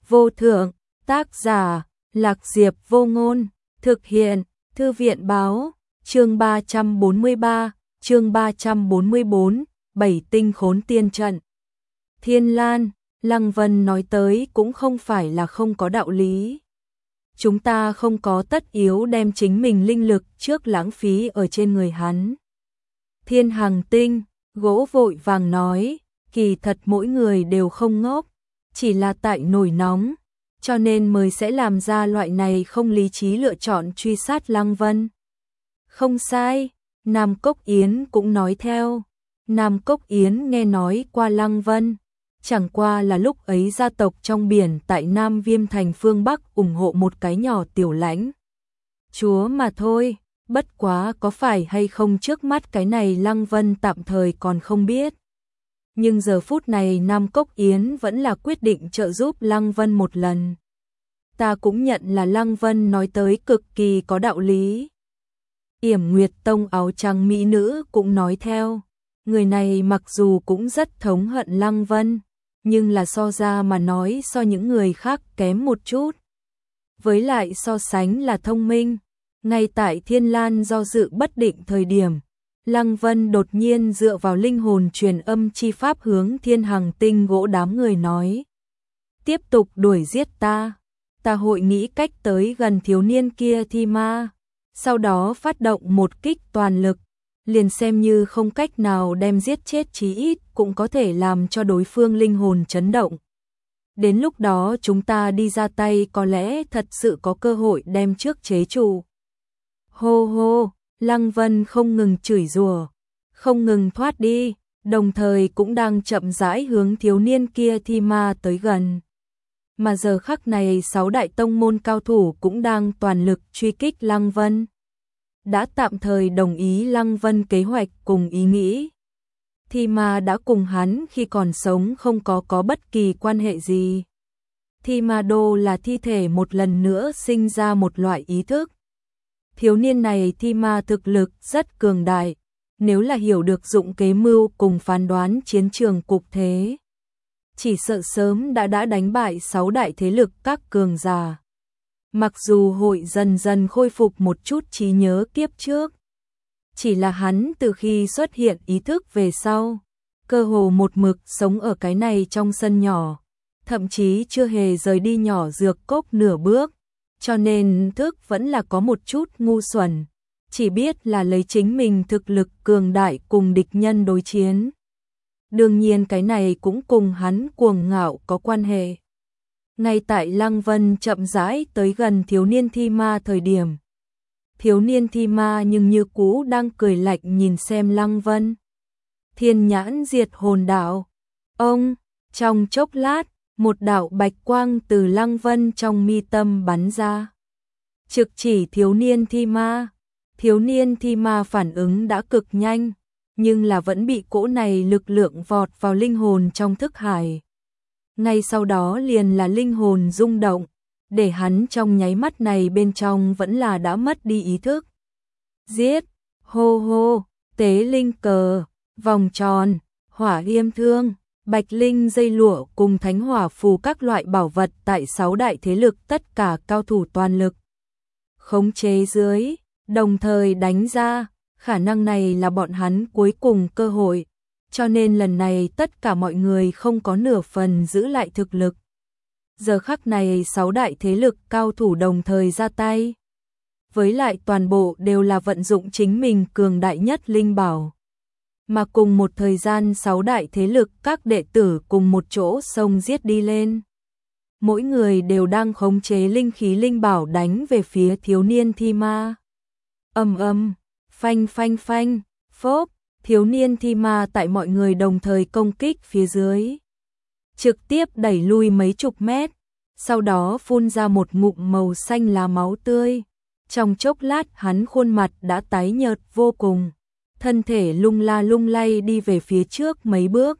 vô thượng, tác giả, Lạc Diệp Vô Ngôn, thực hiện, Thư viện báo, chương 343, chương 344, Bảy tinh khốn tiên trận. Thiên Lan, Lăng Vân nói tới cũng không phải là không có đạo lý. Chúng ta không có tất yếu đem chính mình linh lực trước lãng phí ở trên người hắn. Thiên Hằng Tinh, gỗ vội vàng nói, kỳ thật mỗi người đều không ngốc, chỉ là tại nổi nóng, cho nên mới sẽ làm ra loại này không lý trí lựa chọn truy sát Lăng Vân. Không sai, Nam Cốc Yến cũng nói theo. Nam Cốc Yến nghe nói qua Lăng Vân, chẳng qua là lúc ấy gia tộc trong biển tại Nam Viêm Thành phương Bắc ủng hộ một cái nhỏ tiểu lãnh chúa mà thôi, bất quá có phải hay không trước mắt cái này Lăng Vân tạm thời còn không biết. Nhưng giờ phút này Nam Cốc Yến vẫn là quyết định trợ giúp Lăng Vân một lần. Ta cũng nhận là Lăng Vân nói tới cực kỳ có đạo lý. Yểm Nguyệt Tông áo trắng mỹ nữ cũng nói theo. Người này mặc dù cũng rất thống hận Lăng Vân, nhưng là so ra mà nói so những người khác kém một chút. Với lại so sánh là thông minh. Ngay tại Thiên Lan do dự bất định thời điểm, Lăng Vân đột nhiên dựa vào linh hồn truyền âm chi pháp hướng Thiên Hằng Tinh gỗ đám người nói. Tiếp tục đuổi giết ta. Ta hội nghĩ cách tới gần thiếu niên kia thi ma, sau đó phát động một kích toàn lực, liền xem như không cách nào đem giết chết chí ít cũng có thể làm cho đối phương linh hồn chấn động. Đến lúc đó chúng ta đi ra tay có lẽ thật sự có cơ hội đem trước chế trụ. Hô hô, Lăng Vân không ngừng chửi rủa, không ngừng thoát đi, đồng thời cũng đang chậm rãi hướng thiếu niên kia thi ma tới gần. Mà giờ khắc này 6 đại tông môn cao thủ cũng đang toàn lực truy kích Lăng Vân. Đã tạm thời đồng ý Lăng Vân kế hoạch cùng ý nghĩ. Thi ma đã cùng hắn khi còn sống không có bất kỳ quan hệ gì. Thi ma đô là thi thể một lần nữa sinh ra một loại ý thức. Thiếu niên này thi ma thực lực rất cường đại, nếu là hiểu được dụng kế mưu cùng phán đoán chiến trường cục thế, chỉ sợ sớm đã đánh bại 6 đại thế lực các cường giả. Mặc dù hội dần dần khôi phục một chút trí nhớ kiếp trước, chỉ là hắn từ khi xuất hiện ý thức về sau, cơ hồ một mực sống ở cái này trong sân nhỏ, thậm chí chưa hề rời đi nhỏ dược cốc nửa bước, cho nên thức vẫn là có một chút ngu xuẩn, chỉ biết là lấy chính mình thực lực cường đại cùng địch nhân đối chiến. Đương nhiên cái này cũng cùng hắn cuồng ngạo có quan hệ. Ngay tại Lăng Vân chậm rãi tới gần thiếu niên thi ma thời điểm, thiếu niên thi ma nhưng như cũ đang cười lạnh nhìn xem Lăng Vân. Thiên nhãn diệt hồn đạo. Ông, trong chốc lát, một đạo bạch quang từ Lăng Vân trong mi tâm bắn ra. Trực chỉ thiếu niên thi ma. Thiếu niên thi ma phản ứng đã cực nhanh, nhưng là vẫn bị cỗ này lực lượng vọt vào linh hồn trong thức hải. Ngay sau đó liền là linh hồn rung động, để hắn trong nháy mắt này bên trong vẫn là đã mất đi ý thức. Giết, hô hô, tế linh cờ, vòng tròn, hỏa yêm thương, bạch linh dây lụa cùng thánh hỏa phù các loại bảo vật tại 6 đại thế lực tất cả cao thủ toàn lực khống chế dưới, đồng thời đánh ra, khả năng này là bọn hắn cuối cùng cơ hội, cho nên lần này tất cả mọi người không có nửa phần giữ lại thực lực. Giờ khắc này 6 đại thế lực cao thủ đồng thời ra tay, với lại toàn bộ đều là vận dụng chính mình cường đại nhất linh bảo. Mà cùng một thời gian 6 đại thế lực các đệ tử cùng một chỗ xông giết đi lên. Mỗi người đều đang khống chế linh khí linh bảo đánh về phía thiếu niên thi ma. Ầm ầm, phanh phanh phanh, phốp, thiếu niên thi ma tại mọi người đồng thời công kích phía dưới, trực tiếp đẩy lui mấy chục mét, sau đó phun ra một ngụm màu xanh lá máu tươi. Trong chốc lát hắn khuôn mặt đã tái nhợt vô cùng, thân thể lung la lung lay đi về phía trước mấy bước.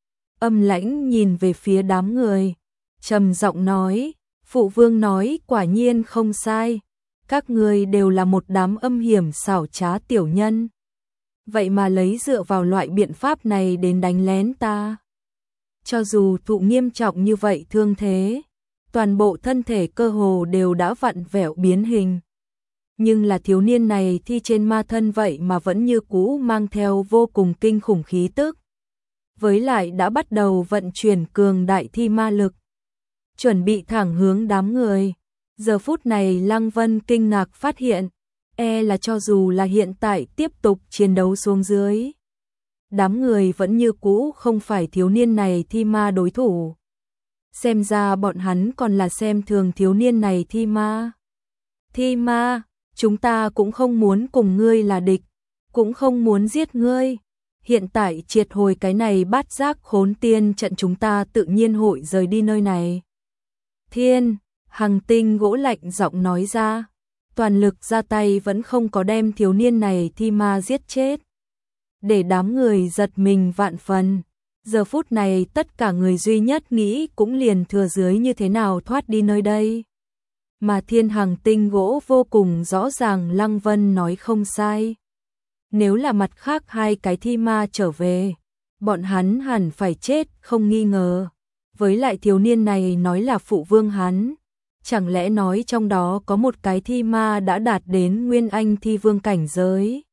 Âm Lãnh nhìn về phía đám người, trầm giọng nói, phụ vương nói quả nhiên không sai, các người đều là một đám âm hiểm xảo trá tiểu nhân. Vậy mà lấy dựa vào loại biện pháp này đến đánh lén ta. Cho dù thụ nghiêm trọng như vậy thương thế, toàn bộ thân thể cơ hồ đều đã vặn vẹo biến hình. Nhưng là thiếu niên này thi trên ma thân vậy mà vẫn như cũ mang theo vô cùng kinh khủng khí tức. Với lại đã bắt đầu vận chuyển cường đại thi ma lực, chuẩn bị thẳng hướng đám người. Giờ phút này Lăng Vân kinh ngạc phát hiện, là cho dù là hiện tại tiếp tục chiến đấu xuống dưới, đám người vẫn như cũ không phải thiếu niên này thi ma đối thủ. Xem ra bọn hắn còn là xem thường thiếu niên này thi ma. Thi ma, chúng ta cũng không muốn cùng ngươi là địch, cũng không muốn giết ngươi. Hiện tại triệt hồi cái này bát giác khốn tiên trận, chúng ta tự nhiên hội rời đi nơi này. Thiên Hằng Tinh gỗ lạnh giọng nói ra, toàn lực ra tay vẫn không có đem thiếu niên này thi ma giết chết. Để đám người giật mình vạn phần. Giờ phút này tất cả người duy nhất nghĩ cũng liền thừa dưới như thế nào thoát đi nơi đây. Mà Thiên Hằng Tinh gỗ vô cùng rõ ràng Lăng Vân nói không sai. Nếu là mặt khác hai cái thi ma trở về, bọn hắn hẳn phải chết không nghi ngờ. Với lại thiếu niên này nói là phụ vương hắn, chẳng lẽ nói trong đó có một cái thi ma đã đạt đến Nguyên Anh thi vương cảnh giới.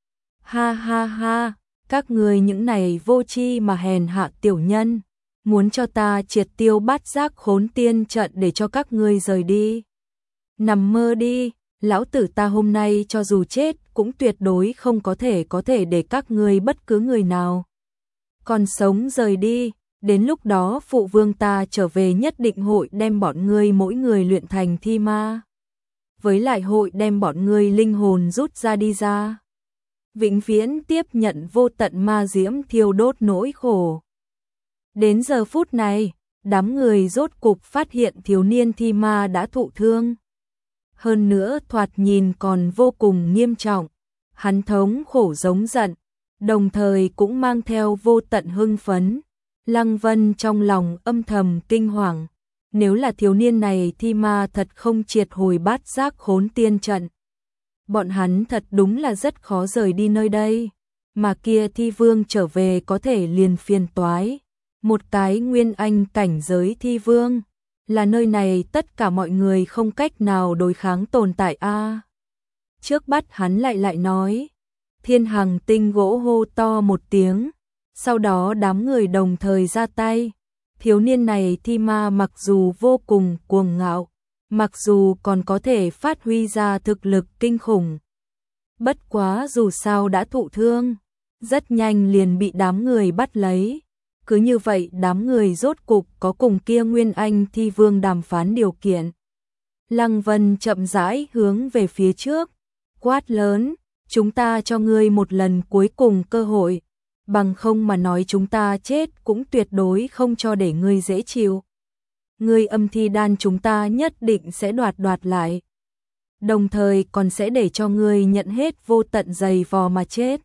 Ha ha ha, các người những này vô tri mà hèn hạ tiểu nhân, muốn cho ta triệt tiêu bát giác khốn tiên trận để cho các ngươi rời đi. Nằm mơ đi, lão tử ta hôm nay cho dù chết cũng tuyệt đối không có thể để các ngươi bất cứ người nào còn sống rời đi. Đến lúc đó phụ vương ta trở về nhất định hội đem bọn ngươi mỗi người luyện thành thi ma. Với lại hội đem bọn ngươi linh hồn rút ra đi ra. Vĩnh viễn tiếp nhận vô tận ma diễm thiêu đốt nỗi khổ. Đến giờ phút này, đám người rốt cục phát hiện thiếu niên thi ma đã thụ thương. Hơn nữa thoạt nhìn còn vô cùng nghiêm trọng. Hắn thống khổ giống giận, đồng thời cũng mang theo vô tận hưng phấn. Lăng Vân trong lòng âm thầm kinh hoàng, nếu là thiếu niên này thi ma thật không triệt hồi bát giác khốn tiên trận, bọn hắn thật đúng là rất khó rời đi nơi đây, mà kia thi vương trở về có thể liền phiền toái. Một cái Nguyên Anh cảnh giới thi vương, là nơi này tất cả mọi người không cách nào đối kháng tồn tại a. Trước bắt hắn lại nói, Thiên Hằng Tinh gỗ hô to một tiếng. Sau đó đám người đồng thời ra tay. Thiếu niên này thi ma mặc dù vô cùng cuồng ngạo, mặc dù còn có thể phát huy ra thực lực kinh khủng. Bất quá dù sao đã thụ thương, rất nhanh liền bị đám người bắt lấy. Cứ như vậy đám người rốt cục có cùng kia Nguyên Anh thi vương đàm phán điều kiện. Lăng Vân chậm rãi hướng về phía trước, quát lớn, chúng ta cho ngươi một lần cuối cùng cơ hội. Bằng không mà nói chúng ta chết cũng tuyệt đối không cho để ngươi dễ chịu. Ngươi âm thi đan chúng ta nhất định sẽ đoạt lại. Đồng thời còn sẽ để cho ngươi nhận hết vô tận dày vò mà chết.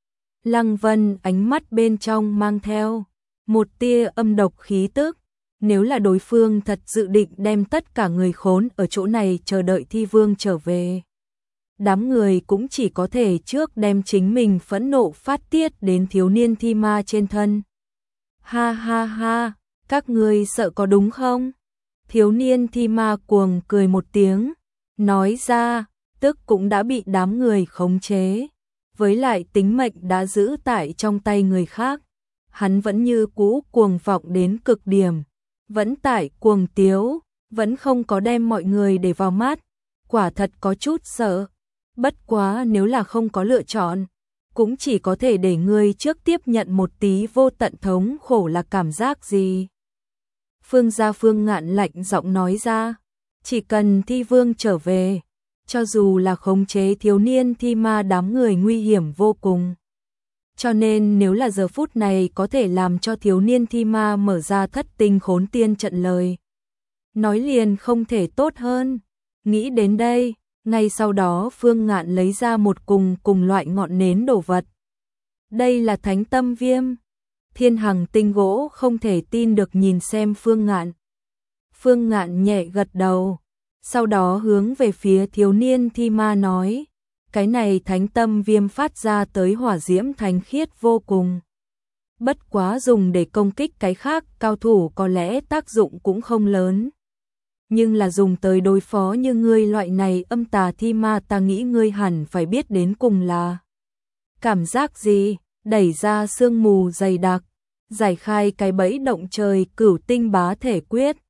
Lăng Vân ánh mắt bên trong mang theo một tia âm độc khí tức. Nếu là đối phương thật dự định đem tất cả người khốn ở chỗ này chờ đợi thi vương trở về, đám người cũng chỉ có thể trước đem chính mình phẫn nộ phát tiết đến thiếu niên thi ma trên thân. Ha ha ha, các ngươi sợ có đúng không? Thiếu niên thi ma cuồng cười một tiếng, nói ra, tức cũng đã bị đám người khống chế. Với lại tính mệnh đã giữ tại trong tay người khác. Hắn vẫn như cũ cuồng vọng đến cực điểm, vẫn tại cuồng tiếu, vẫn không có đem mọi người để vào mắt. Quả thật có chút sợ. Bất quá nếu là không có lựa chọn, cũng chỉ có thể để ngươi trước tiếp nhận một tí vô tận thống khổ là cảm giác gì. Phương Ngạn lạnh giọng nói ra, chỉ cần thi vương trở về, cho dù là khống chế thiếu niên thi ma đám người nguy hiểm vô cùng. Cho nên nếu là giờ phút này có thể làm cho thiếu niên thi ma mở ra thất tinh khốn tiên trận lời, nói liền không thể tốt hơn. Nghĩ đến đây, ngay sau đó Phương Ngạn lấy ra một cùng loại ngọn nến đồ vật. Đây là thánh tâm viêm. Thiên Hằng Tinh gỗ không thể tin được nhìn xem Phương Ngạn. Phương Ngạn nhẹ gật đầu, sau đó hướng về phía thiếu niên thi ma nói, cái này thánh tâm viêm phát ra tới hỏa diễm thánh khiết vô cùng. Bất quá dùng để công kích cái khác cao thủ có lẽ tác dụng cũng không lớn. nhưng là dùng tới đối phó như ngươi loại này âm tà thi ma, ta nghĩ ngươi hẳn phải biết đến cùng là cảm giác gì. Đẩy ra sương mù dày đặc, giải khai cái bẫy động trời Cửu Tinh Bá Thể Quyết,